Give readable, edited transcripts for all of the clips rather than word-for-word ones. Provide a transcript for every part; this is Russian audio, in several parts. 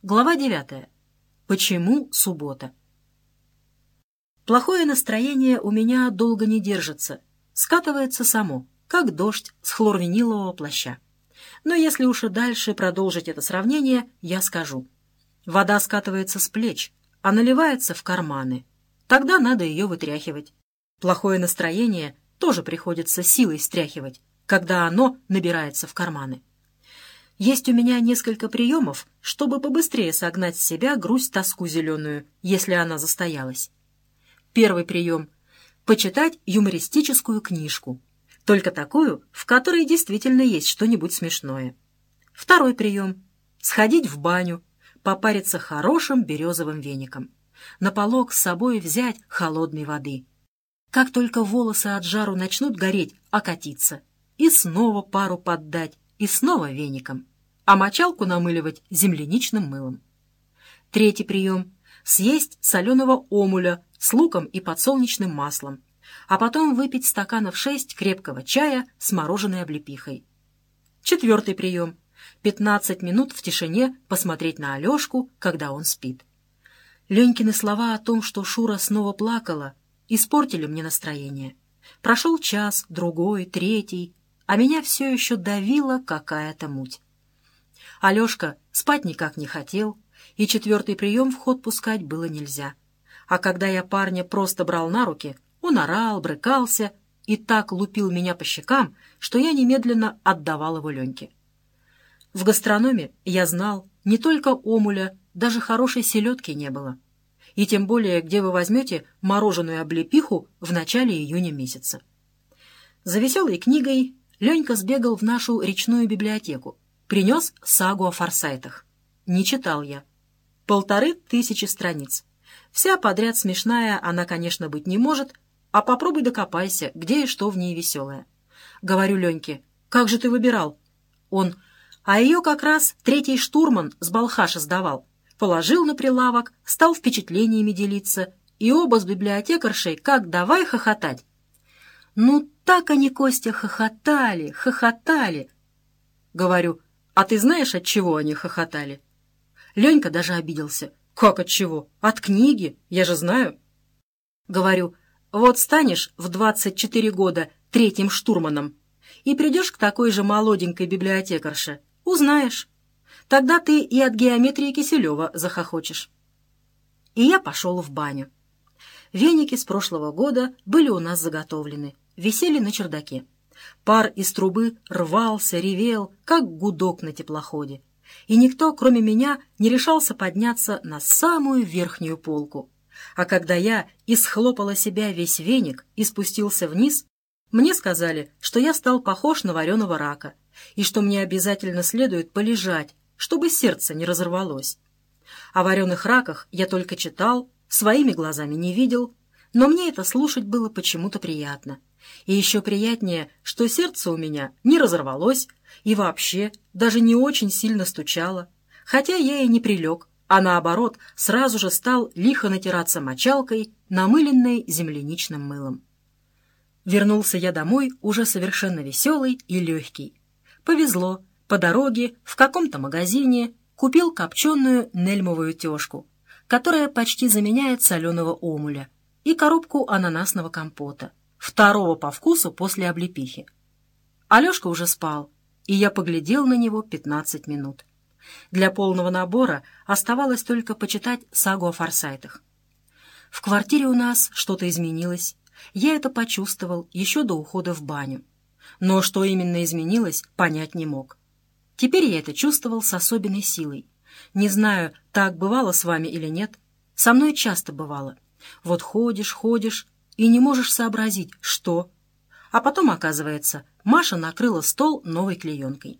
Глава 9. Почему суббота? Плохое настроение у меня долго не держится, скатывается само, как дождь с хлорвинилового плаща. Но если уж и дальше продолжить это сравнение, я скажу. Вода скатывается с плеч, а наливается в карманы. Тогда надо ее вытряхивать. Плохое настроение тоже приходится силой стряхивать, когда оно набирается в карманы. Есть у меня несколько приемов, чтобы побыстрее согнать с себя грусть-тоску зеленую, если она застоялась. Первый прием — почитать юмористическую книжку. Только такую, в которой действительно есть что-нибудь смешное. Второй прием — сходить в баню, попариться хорошим березовым веником. На полог с собой взять холодной воды. Как только волосы от жару начнут гореть, окатиться. И снова пару поддать, и снова веником. А мочалку намыливать земляничным мылом. Третий прием — съесть соленого омуля с луком и подсолнечным маслом, а потом выпить стаканов 6 крепкого чая с мороженой облепихой. Четвертый прием — 15 минут в тишине посмотреть на Алешку, когда он спит. Ленькины слова о том, что Шура снова плакала, испортили мне настроение. Прошел час, другой, третий, а меня все еще давила какая-то муть. Алешка спать никак не хотел, и четвертый прием в ход пускать было нельзя. А когда я парня просто брал на руки, он орал, брыкался и так лупил меня по щекам, что я немедленно отдавал его Леньке. В гастрономе, я знал, не только омуля, даже хорошей селедки не было. И тем более, где вы возьмете мороженую облепиху в начале июня месяца. За веселой книгой Ленька сбегал в нашу речную библиотеку, принес сагу о Форсайтах. Не читал я. 1500 страниц. Вся подряд смешная она, конечно, быть не может, а попробуй докопайся, где и что в ней веселое. Говорю Леньке: как же ты выбирал? Он: а ее как раз третий штурман с Балхаша сдавал. Положил на прилавок, стал впечатлениями делиться, и оба с библиотекаршей как давай хохотать. Ну, так они, Костя, хохотали. Говорю: а ты знаешь, от чего они хохотали? Ленька даже обиделся. Как от чего? От книги, я же знаю. Говорю: вот станешь в 24 года третьим штурманом и придешь к такой же молоденькой библиотекарше, узнаешь. Тогда ты и от геометрии Киселева захохочешь. И я пошел в баню. Веники с прошлого года были у нас заготовлены, висели на чердаке. Пар из трубы рвался, ревел, как гудок на теплоходе. И никто, кроме меня, не решался подняться на самую верхнюю полку. А когда я исхлопала себя весь веник и спустился вниз, мне сказали, что я стал похож на вареного рака, и что мне обязательно следует полежать, чтобы сердце не разорвалось. О вареных раках я только читал, своими глазами не видел, но мне это слушать было почему-то приятно. И еще приятнее, что сердце у меня не разорвалось и вообще даже не очень сильно стучало, хотя я и не прилег, а наоборот сразу же стал лихо натираться мочалкой, намыленной земляничным мылом. Вернулся я домой уже совершенно веселый и легкий. Повезло. По дороге в каком-то магазине купил копченую нельмовую тёшку, которая почти заменяет соленого омуля, и коробку ананасного компота, второго по вкусу после облепихи. Алешка уже спал, и я поглядел на него 15 минут. Для полного набора оставалось только почитать сагу о Форсайтах. В квартире у нас что-то изменилось. Я это почувствовал еще до ухода в баню. Но что именно изменилось, понять не мог. Теперь я это чувствовал с особенной силой. Не знаю, так бывало с вами или нет. Со мной часто бывало. Вот ходишь и не можешь сообразить, что. А потом, оказывается, Маша накрыла стол новой клеенкой.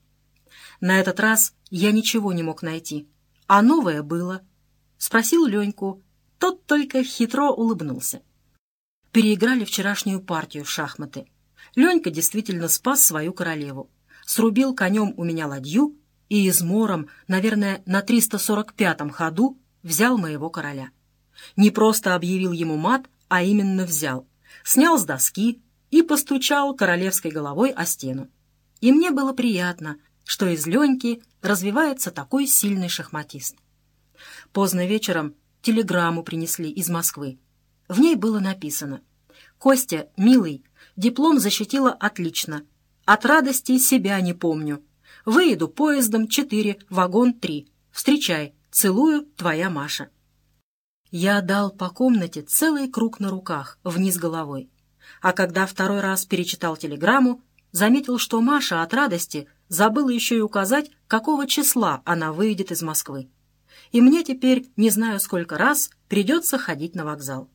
На этот раз я ничего не мог найти. А новое было. Спросил Леньку. Тот только хитро улыбнулся. Переиграли вчерашнюю партию в шахматы. Ленька действительно спас свою королеву. Срубил конем у меня ладью и измором, наверное, на 345-м ходу взял моего короля. Не просто объявил ему мат, а именно взял. Снял с доски и постучал королевской головой о стену. И мне было приятно, что из Леньки развивается такой сильный шахматист. Поздно вечером телеграмму принесли из Москвы. В ней было написано: «Костя, милый, диплом защитила отлично. От радости себя не помню. Выеду поездом 4, вагон 3. Встречай. Целую, твоя Маша». Я дал по комнате целый круг на руках, вниз головой. А когда второй раз перечитал телеграмму, заметил, что Маша от радости забыла еще и указать, какого числа она выйдет из Москвы. И мне теперь, не знаю сколько раз, придется ходить на вокзал.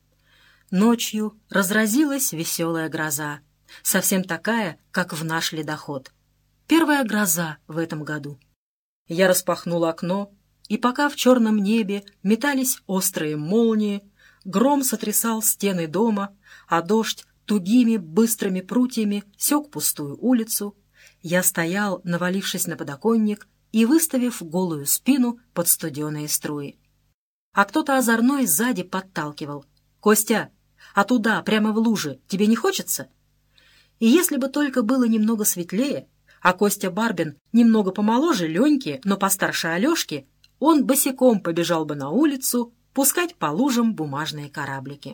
Ночью разразилась веселая гроза, совсем такая, как в наш ледоход. Первая гроза в этом году. Я распахнул окно, и пока в черном небе метались острые молнии, гром сотрясал стены дома, а дождь тугими быстрыми прутьями сёк пустую улицу, я стоял, навалившись на подоконник и выставив голую спину под студеные струи. А кто-то озорной сзади подталкивал: «Костя, а туда, прямо в луже, тебе не хочется?» И если бы только было немного светлее, а Костя Барбин немного помоложе Леньки, но постарше Алешки, он босиком побежал бы на улицу пускать по лужам бумажные кораблики.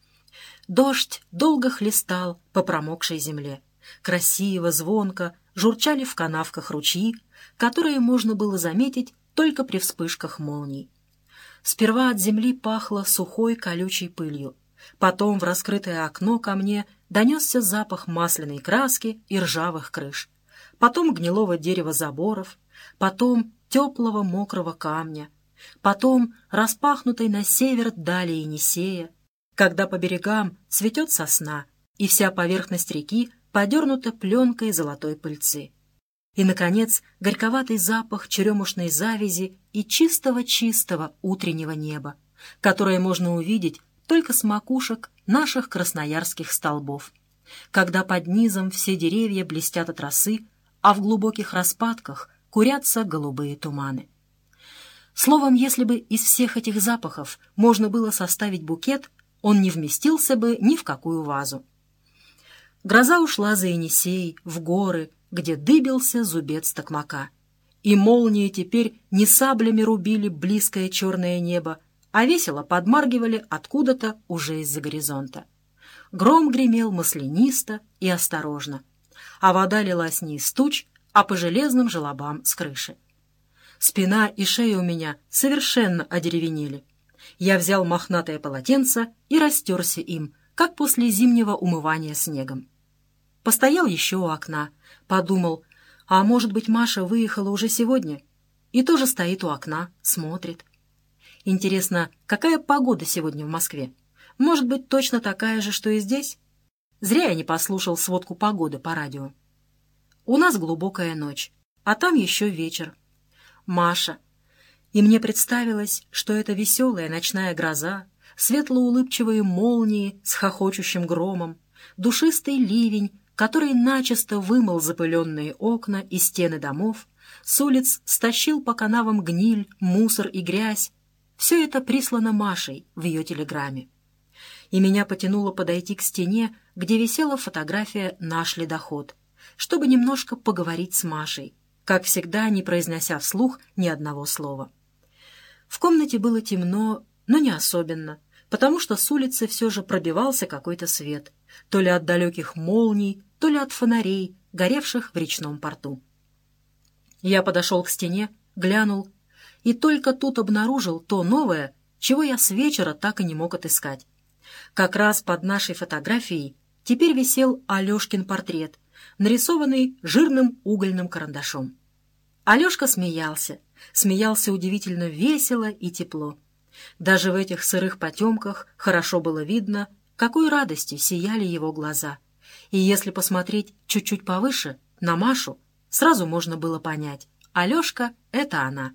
Дождь долго хлестал по промокшей земле. Красиво, звонко журчали в канавках ручьи, которые можно было заметить только при вспышках молний. Сперва от земли пахло сухой колючей пылью. Потом в раскрытое окно ко мне донесся запах масляной краски и ржавых крыш. Потом гнилого дерева заборов, потом теплого мокрого камня, потом распахнутой на север дали Енисея, когда по берегам цветет сосна, и вся поверхность реки подернута пленкой золотой пыльцы. И, наконец, горьковатый запах черемушной завязи и чистого-чистого утреннего неба, которое можно увидеть только с макушек наших красноярских столбов, когда под низом все деревья блестят от росы, а в глубоких распадках курятся голубые туманы. Словом, если бы из всех этих запахов можно было составить букет, он не вместился бы ни в какую вазу. Гроза ушла за Енисей, в горы, где дыбился зубец токмака. И молнии теперь не саблями рубили близкое черное небо, а весело подмаргивали откуда-то уже из-за горизонта. Гром гремел маслянисто и осторожно, а вода лилась не из туч, а по железным желобам с крыши. Спина и шея у меня совершенно одеревенели. Я взял мохнатое полотенце и растерся им, как после зимнего умывания снегом. Постоял еще у окна, подумал, а может быть, Маша выехала уже сегодня? И тоже стоит у окна, смотрит. Интересно, какая погода сегодня в Москве? Может быть, точно такая же, что и здесь? Зря я не послушал сводку погоды по радио. У нас глубокая ночь, а там еще вечер. Маша. И мне представилось, что это веселая ночная гроза, светло-улыбчивые молнии с хохочущим громом, душистый ливень, который начисто вымыл запыленные окна и стены домов, с улиц стащил по канавам гниль, мусор и грязь. Все это прислано Машей в ее телеграмме. И меня потянуло подойти к стене, где висела фотография «Наш ледоход», чтобы немножко поговорить с Машей, как всегда, не произнося вслух ни одного слова. В комнате было темно, но не особенно, потому что с улицы все же пробивался какой-то свет, то ли от далеких молний, то ли от фонарей, горевших в речном порту. Я подошел к стене, глянул, и только тут обнаружил то новое, чего я с вечера так и не мог отыскать. Как раз под нашей фотографией теперь висел Алешкин портрет, нарисованный жирным угольным карандашом. Алешка смеялся удивительно весело и тепло. Даже в этих сырых потемках хорошо было видно, какой радостью сияли его глаза. И если посмотреть чуть-чуть повыше, на Машу, сразу можно было понять — Алешка — это она.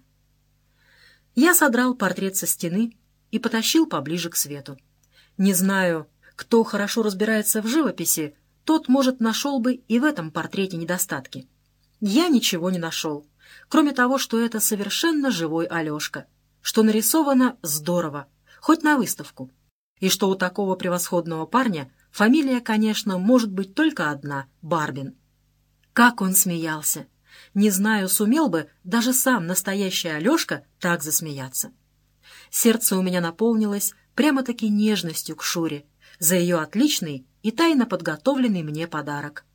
Я содрал портрет со стены и потащил поближе к свету. Не знаю, кто хорошо разбирается в живописи, тот, может, нашел бы и в этом портрете недостатки. Я ничего не нашел, кроме того, что это совершенно живой Алешка, что нарисовано здорово, хоть на выставку, и что у такого превосходного парня фамилия, конечно, может быть только одна — Барбин. Как он смеялся! Не знаю, сумел бы даже сам настоящий Алешка так засмеяться. Сердце у меня наполнилось прямо-таки нежностью к Шуре за ее отличный и тайно подготовленный мне подарок.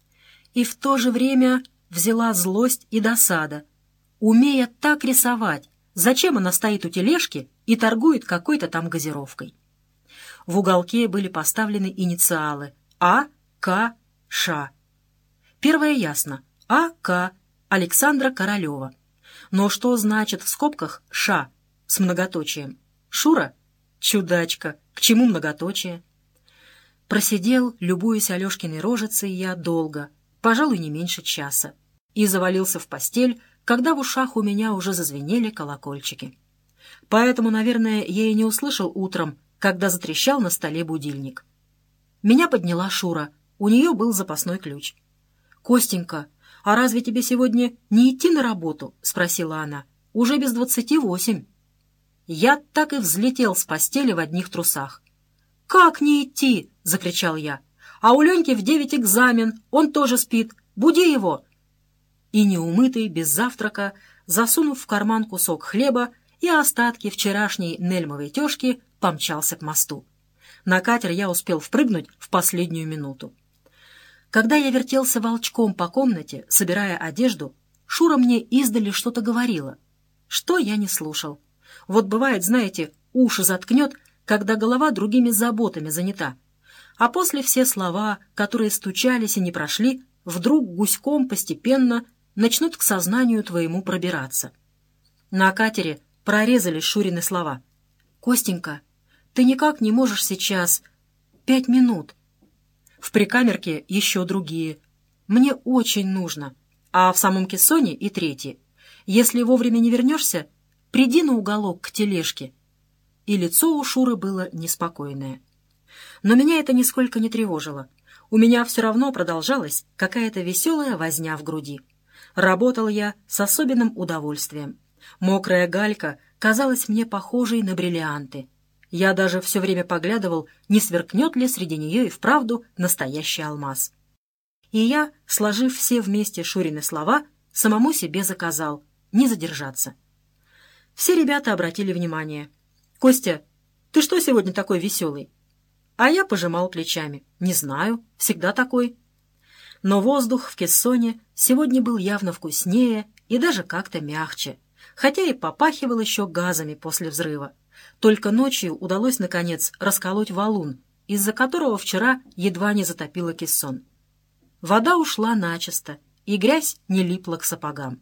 И в то же время взяла злость и досада. Умея так рисовать, зачем она стоит у тележки и торгует какой-то там газировкой? В уголке были поставлены инициалы А, К, Ш. Первое ясно. А, К. Александра Королева. Но что значит в скобках Ш с многоточием? Шура? Чудачка. К чему многоточие? Просидел, любуясь Алешкиной рожицей, я долго, пожалуй, не меньше часа, и завалился в постель, когда в ушах у меня уже зазвенели колокольчики. Поэтому, наверное, я и не услышал утром, когда затрещал на столе будильник. Меня подняла Шура, у нее был запасной ключ. «Костенька, а разве тебе сегодня не идти на работу?» — спросила она. «Уже без 28». Я так и взлетел с постели в одних трусах. «Как не идти?» — закричал я. «А у Леньки в 9 экзамен, он тоже спит. Буди его!» И неумытый, без завтрака, засунув в карман кусок хлеба и остатки вчерашней нельмовой тёшки, помчался к мосту. На катер я успел впрыгнуть в последнюю минуту. Когда я вертелся волчком по комнате, собирая одежду, Шура мне издали что-то говорила. Что я не слушал. Вот бывает, знаете, уши заткнет, когда голова другими заботами занята. А после все слова, которые стучались и не прошли, вдруг гуськом постепенно начнут к сознанию твоему пробираться. На катере прорезались Шурины слова. «Костенька, ты никак не можешь сейчас... 5 минут...» В прикамерке еще другие. «Мне очень нужно». А в самом кессоне и третьи. «Если вовремя не вернешься, приди на уголок к тележке». И лицо у Шуры было неспокойное. Но меня это нисколько не тревожило. У меня все равно продолжалась какая-то веселая возня в груди. Работал я с особенным удовольствием. Мокрая галька казалась мне похожей на бриллианты. Я даже все время поглядывал, не сверкнет ли среди нее и вправду настоящий алмаз. И я, сложив все вместе Шурины слова, самому себе заказал не задержаться. Все ребята обратили внимание. «Костя, ты что сегодня такой веселый?» А я пожимал плечами. «Не знаю, всегда такой». Но воздух в кессоне сегодня был явно вкуснее и даже как-то мягче, хотя и попахивал еще газами после взрыва. Только ночью удалось, наконец, расколоть валун, из-за которого вчера едва не затопило кессон. Вода ушла начисто, и грязь не липла к сапогам.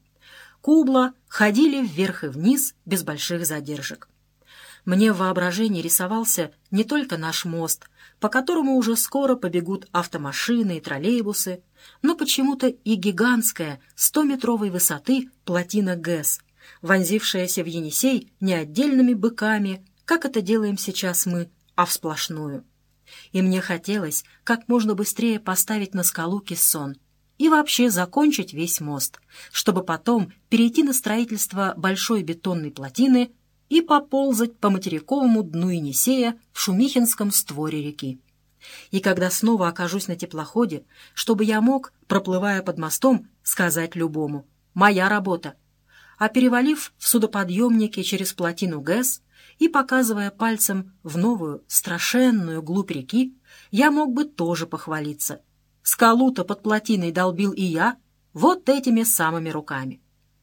Кубла ходили вверх и вниз без больших задержек. Мне в воображении рисовался не только наш мост, по которому уже скоро побегут автомашины и троллейбусы, но почему-то и гигантская 100-метровой высоты плотина ГЭС, вонзившаяся в Енисей не отдельными быками, как это делаем сейчас мы, а всплошную. И мне хотелось как можно быстрее поставить на скалу кессон и вообще закончить весь мост, чтобы потом перейти на строительство большой бетонной плотины и поползать по материковому дну Енисея в Шумихинском створе реки. И когда снова окажусь на теплоходе, чтобы я мог, проплывая под мостом, сказать любому «моя работа», а перевалив в судоподъемнике через плотину ГЭС и показывая пальцем в новую страшенную глубь реки, я мог бы тоже похвалиться. Скалу-то под плотиной долбил и я, вот этими самыми руками.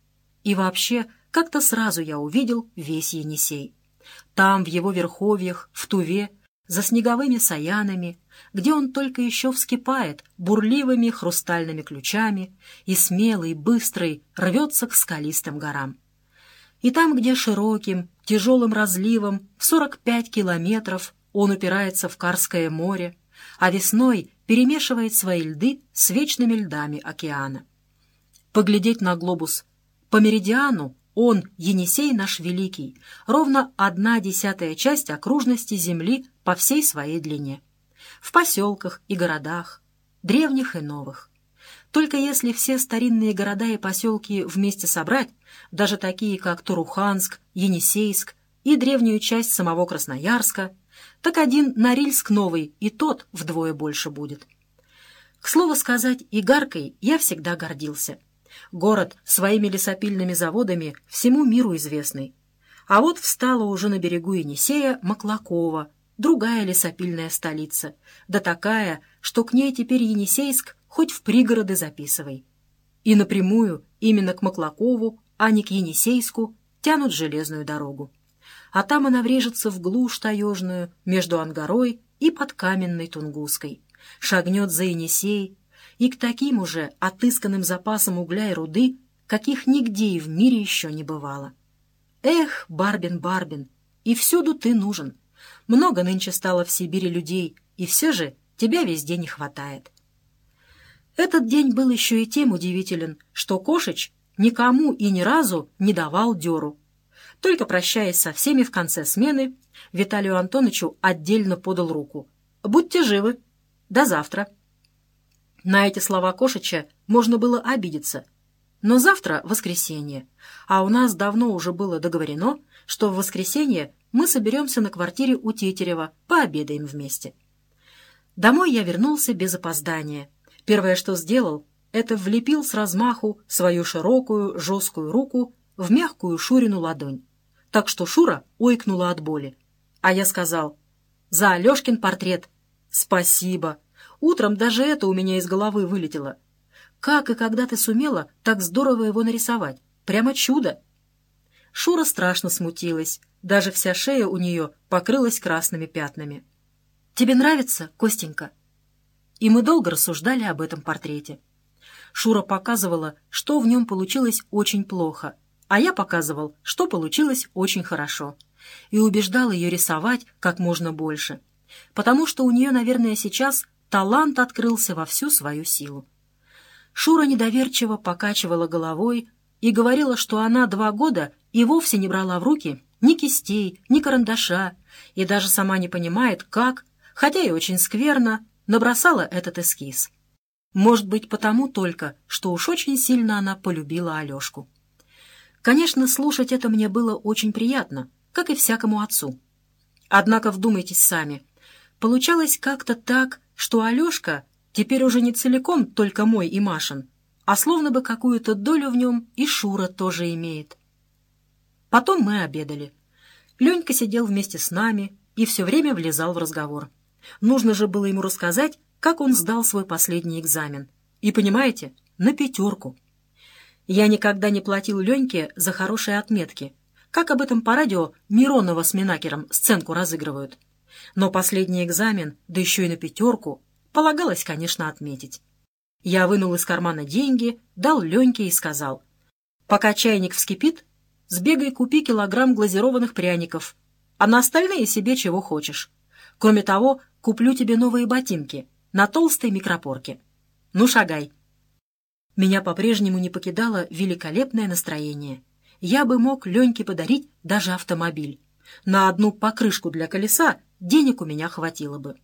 И вообще, как-то сразу я увидел весь Енисей. Там, в его верховьях, в Туве, за снеговыми саянами, где он только еще вскипает бурливыми хрустальными ключами и смелый, быстрый рвется к скалистым горам. И там, где широким, тяжелым разливом в 45 километров он упирается в Карское море, а весной перемешивает свои льды с вечными льдами океана. Поглядеть на глобус по меридиану, он, Енисей наш великий, ровно 1/10 часть окружности Земли по всей своей длине. В поселках и городах, древних и новых. Только если все старинные города и поселки вместе собрать, даже такие, как Туруханск, Енисейск и древнюю часть самого Красноярска, так один Норильск новый, и тот вдвое больше будет. К слову сказать, Игаркой я всегда гордился. Город своими лесопильными заводами всему миру известный. А вот встала уже на берегу Енисея Маклакова, другая лесопильная столица, да такая, что к ней теперь Енисейск хоть в пригороды записывай. И напрямую именно к Маклакову, а не к Енисейску, тянут железную дорогу. А там она врежется в глушь таежную между Ангарой и Подкаменной Тунгусской, шагнет за Енисей, и к таким уже отысканным запасам угля и руды, каких нигде и в мире еще не бывало. Эх, Барбин, Барбин, и всюду ты нужен. Много нынче стало в Сибири людей, и все же тебя везде не хватает. Этот день был еще и тем удивителен, что Кошич никому и ни разу не давал дёру. Только прощаясь со всеми в конце смены, Виталию Антоновичу отдельно подал руку. «Будьте живы! До завтра!» На эти слова Кошича можно было обидеться. Но завтра воскресенье, а у нас давно уже было договорено, что в воскресенье мы соберемся на квартире у Тетерева, пообедаем вместе. Домой я вернулся без опоздания. Первое, что сделал, это влепил с размаху свою широкую, жесткую руку в мягкую Шурину ладонь, так что Шура ойкнула от боли. А я сказал: «За Алешкин портрет». «Спасибо. Утром даже это у меня из головы вылетело. Как и когда ты сумела так здорово его нарисовать? Прямо чудо!» Шура страшно смутилась. Даже вся шея у нее покрылась красными пятнами. «Тебе нравится, Костенька?» И мы долго рассуждали об этом портрете. Шура показывала, что в нем получилось очень плохо, а я показывал, что получилось очень хорошо, и убеждал ее рисовать как можно больше, потому что у нее, наверное, сейчас талант открылся во всю свою силу. Шура недоверчиво покачивала головой и говорила, что она 2 года и вовсе не брала в руки ни кистей, ни карандаша, и даже сама не понимает, как, хотя и очень скверно, набросала этот эскиз. Может быть, потому только, что уж очень сильно она полюбила Алешку. Конечно, слушать это мне было очень приятно, как и всякому отцу. Однако вдумайтесь сами. Получалось как-то так, что Алешка теперь уже не целиком только мой и Машин, а словно бы какую-то долю в нем и Шура тоже имеет. Потом мы обедали. Ленька сидел вместе с нами и все время влезал в разговор. Нужно же было ему рассказать, как он сдал свой последний экзамен. И, понимаете, на 5. Я никогда не платил Леньке за хорошие отметки. Как об этом по радио Миронова с Минакером сценку разыгрывают. Но последний экзамен, да еще и на 5, полагалось, конечно, отметить. Я вынул из кармана деньги, дал Леньке и сказал: «Пока чайник вскипит, сбегай купи килограмм глазированных пряников, а на остальные себе чего хочешь. Кроме того, куплю тебе новые ботинки на толстой микропорке. Ну, шагай». Меня по-прежнему не покидало великолепное настроение. Я бы мог Леньке подарить даже автомобиль. На одну покрышку для колеса денег у меня хватило бы.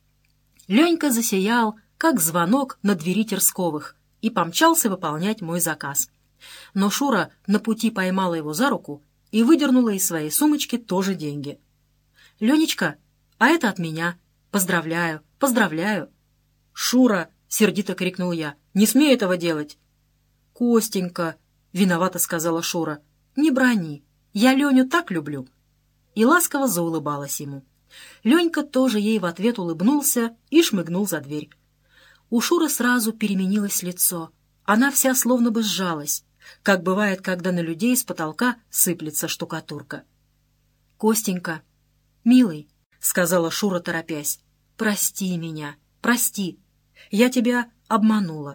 Ленька засиял, как звонок на двери Терсковых, и помчался выполнять мой заказ. Но Шура на пути поймала его за руку и выдернула из своей сумочки тоже деньги. «Ленечка, а это от меня. Поздравляю, поздравляю!» «Шура!» — сердито крикнул я. «Не смей этого делать!» «Костенька!» — виновато сказала Шура. «Не брони. Я Леню так люблю!» И ласково заулыбалась ему. Ленька тоже ей в ответ улыбнулся и шмыгнул за дверь. У Шуры сразу переменилось лицо. Она вся словно бы сжалась, как бывает, когда на людей с потолка сыплется штукатурка. «Костенька, милый», — сказала Шура, торопясь, — «прости меня, прости. Я тебя обманула».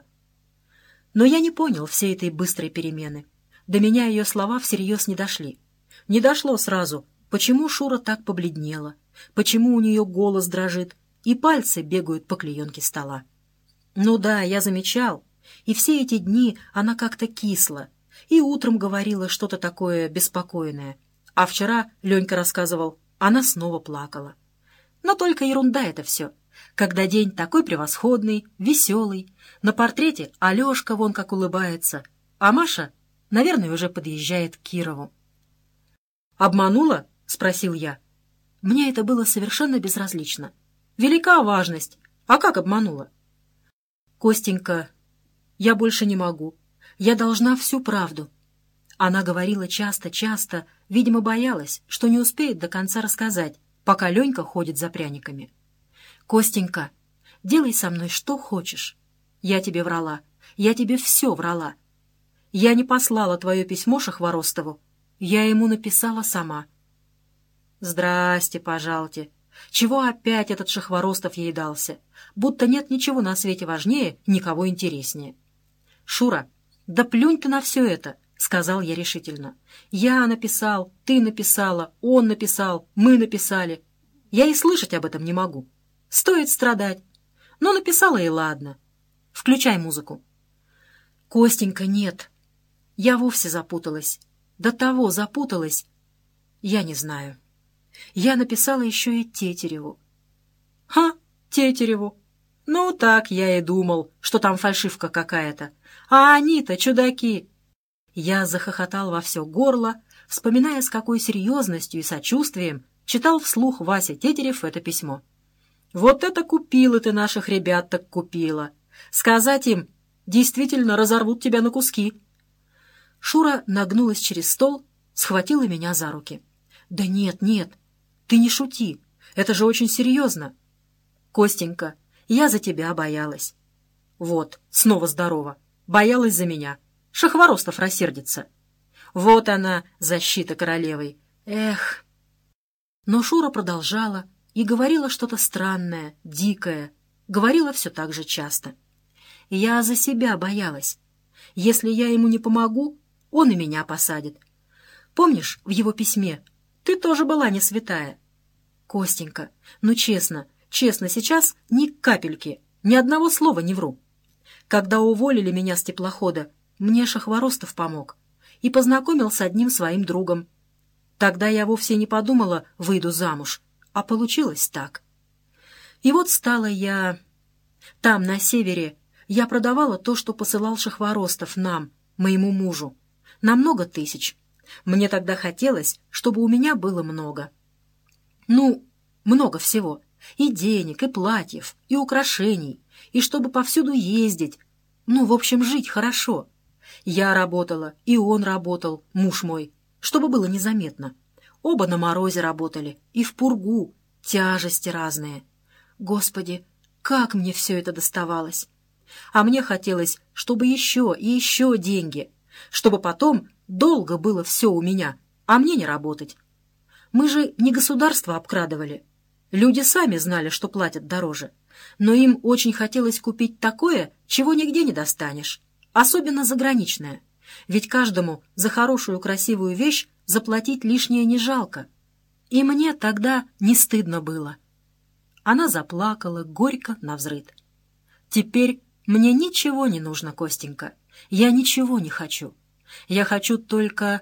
Но я не понял всей этой быстрой перемены. До меня ее слова всерьез не дошли. Не дошло сразу, почему Шура так побледнела, почему у нее голос дрожит и пальцы бегают по клеенке стола. Ну да, я замечал, и все эти дни она как-то кисла, и утром говорила что-то такое беспокойное. А вчера, Ленька рассказывал, она снова плакала. Но только ерунда это все. Когда день такой превосходный, веселый, на портрете Алешка вон как улыбается, а Маша, наверное, уже подъезжает к Кирову. «Обманула?» — спросил я. Мне это было совершенно безразлично. Велика важность. А как обманула? «Костенька, я больше не могу. Я должна всю правду. Она говорила часто-часто, видимо, боялась, что не успеет до конца рассказать, пока Ленька ходит за пряниками. «Костенька, делай со мной что хочешь. Я тебе врала, я тебе все врала. Я не послала твое письмо Шахворостову, я ему написала сама». «Здрасте, пожалуйте. Чего опять этот Шахворостов ей дался? Будто нет ничего на свете важнее, никого интереснее». «Шура, да плюнь ты на все это», — сказал я решительно. «Я написал, ты написала, он написал, мы написали. Я и слышать об этом не могу. Стоит страдать. Ну, написала и ладно. Включай музыку». «Костенька, нет. Я вовсе запуталась. До того запуталась. Я не знаю. Я написала еще и Тетереву». «Ха, Тетереву. Ну, так я и думал, что там фальшивка какая-то. А они-то чудаки». Я захохотал во все горло, вспоминая, с какой серьезностью и сочувствием читал вслух Вася Тетерев это письмо. «Вот это купила ты наших ребят, так купила. Сказать им, действительно разорвут тебя на куски». Шура нагнулась через стол, схватила меня за руки. «Да нет, нет, ты не шути, это же очень серьезно. Костенька, я за тебя боялась». «Вот, снова здорово, боялась за меня. Шахворостов рассердится. Вот она, защита королевой. Эх!» Но Шура продолжала и говорила что-то странное, дикое. Говорила все так же часто. «Я за себя боялась. Если я ему не помогу, он и меня посадит. Помнишь, в его письме ты тоже была не святая? Костенька, ну честно, честно, сейчас ни капельки, ни одного слова не вру. Когда уволили меня с теплохода, мне Шахворостов помог и познакомил с одним своим другом. Тогда я вовсе не подумала, выйду замуж, а получилось так. И вот стала я... Там, на севере, я продавала то, что посылал Шахворостов нам, моему мужу, на много тысяч. Мне тогда хотелось, чтобы у меня было много. Ну, много всего. И денег, и платьев, и украшений, и чтобы повсюду ездить. Ну, в общем, жить хорошо. Я работала, и он работал, муж мой, чтобы было незаметно. Оба на морозе работали, и в пургу, тяжести разные. Господи, как мне все это доставалось! А мне хотелось, чтобы еще и еще деньги, чтобы потом долго было все у меня, а мне не работать. Мы же не государство обкрадывали. Люди сами знали, что платят дороже. Но им очень хотелось купить такое, чего нигде не достанешь. Особенно заграничное. Ведь каждому за хорошую красивую вещь заплатить лишнее не жалко. И мне тогда не стыдно было. Она заплакала горько навзрыд. «Теперь мне ничего не нужно, Костенька. Я ничего не хочу. Я хочу только...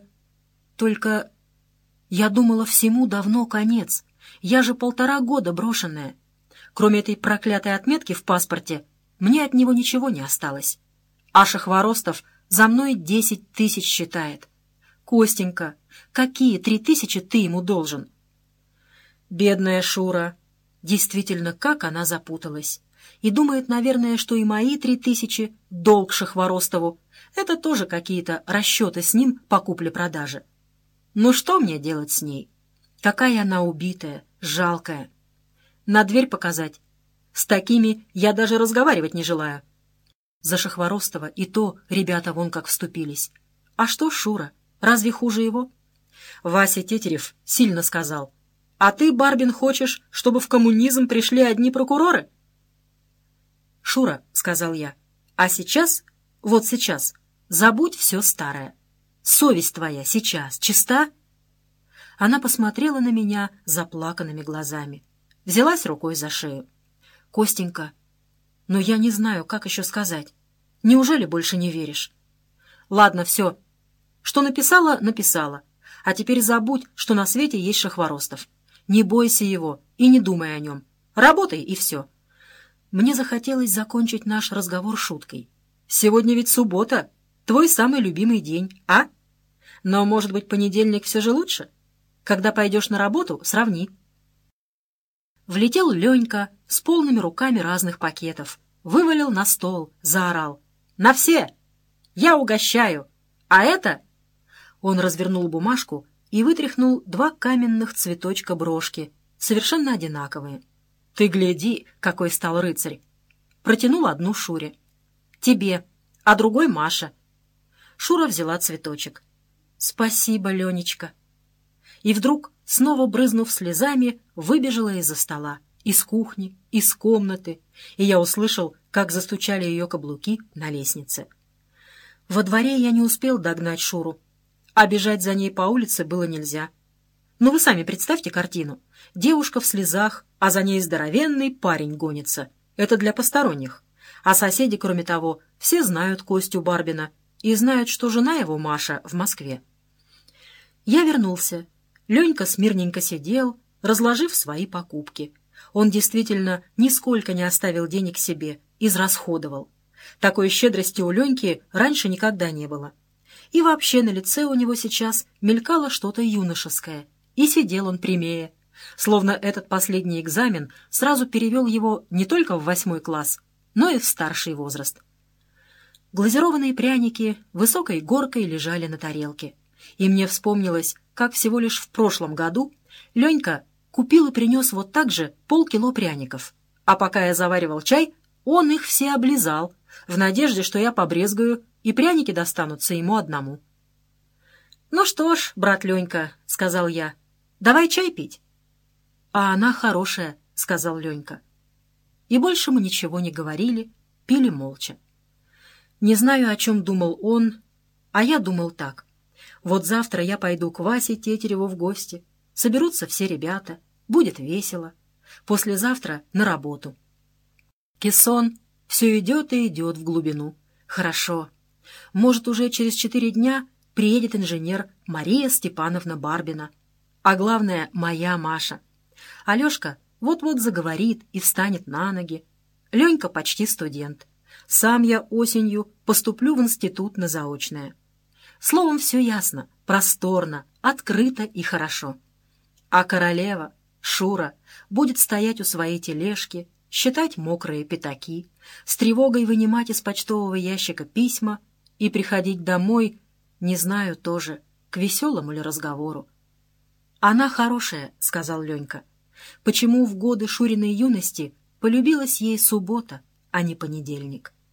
Я думала, всему давно конец. Я же 1,5 года брошенная. Кроме этой проклятой отметки в паспорте, мне от него ничего не осталось. А Шахворостов за мной 10 тысяч считает. Костенька, какие 3 тысячи ты ему должен?» Бедная Шура. Действительно, как она запуталась. И думает, наверное, что и мои 3 тысячи — долг Шахворостову. Это тоже какие-то расчеты с ним по купле-продаже. Ну что мне делать с ней? Какая она убитая, жалкая. На дверь показать? С такими я даже разговаривать не желаю. За Шахворостова и то ребята вон как вступились. А что Шура? Разве хуже его? Вася Тетерев сильно сказал: «А ты, Барбин, хочешь, чтобы в коммунизм пришли одни прокуроры?» «Шура», — сказал я, — «а сейчас, вот сейчас, забудь все старое. Совесть твоя сейчас чиста?» Она посмотрела на меня заплаканными глазами, взялась рукой за шею. «Костенька, но я не знаю, как еще сказать. Неужели больше не веришь?» «Ладно, все. Что написала, написала. А теперь забудь, что на свете есть Шахворостов. Не бойся его и не думай о нем. Работай, и все». Мне захотелось закончить наш разговор шуткой. «Сегодня ведь суббота, твой самый любимый день, а? Но, может быть, понедельник все же лучше? Когда пойдешь на работу, сравни». Влетел Ленька с полными руками разных пакетов, вывалил на стол, заорал: «На все!» Я угощаю. А это...» Он развернул бумажку и вытряхнул 2 каменных цветочка брошки, совершенно одинаковые. «Ты гляди, какой стал рыцарь!» Протянул одну Шуре. «Тебе, а другой Маше». Шура взяла цветочек. «Спасибо, Ленечка». И вдруг, снова брызнув слезами, выбежала из-за стола, из кухни, из комнаты, и я услышал, как застучали ее каблуки на лестнице. Во дворе я не успел догнать Шуру, а бежать за ней по улице было нельзя. Но вы сами представьте картину. Девушка в слезах, а за ней здоровенный парень гонится. Это для посторонних. А соседи, кроме того, все знают Костю Барбина и знают, что жена его, Маша, в Москве. Я вернулся. Ленька смирненько сидел, разложив свои покупки. Он действительно нисколько не оставил денег себе, израсходовал. Такой щедрости у Леньки раньше никогда не было. И вообще на лице у него сейчас мелькало что-то юношеское, и сидел он прямее, словно этот последний экзамен сразу перевел его не только в 8 класс, но и в старший возраст. Глазированные пряники высокой горкой лежали на тарелке, и мне вспомнилось, как всего лишь в прошлом году Ленька купил и принес вот так же полкило пряников, а пока я заваривал чай, он их все облизал, в надежде, что я побрезгаю, и пряники достанутся ему одному. «Ну что ж, брат Ленька», — сказал я, — «давай чай пить». «А она хорошая», — сказал Ленька. И больше мы ничего не говорили, пили молча. Не знаю, о чем думал он, а я думал так. Вот завтра я пойду к Васе Тетереву в гости, соберутся все ребята, будет весело. Послезавтра на работу. Кессон все идет и идет в глубину. Хорошо. Может, уже через 4 дня приедет инженер Мария Степановна Барбина. А главное, моя Маша. Алешка вот-вот заговорит и встанет на ноги. Ленька почти студент. Сам я осенью поступлю в институт на заочное. Словом, все ясно, просторно, открыто и хорошо. А королева, Шура, будет стоять у своей тележки, считать мокрые пятаки, с тревогой вынимать из почтового ящика письма и приходить домой, не знаю тоже, к веселому ли разговору. «Она хорошая», — сказал Ленька. «Почему в годы Шуриной юности полюбилась ей суббота, а не понедельник?»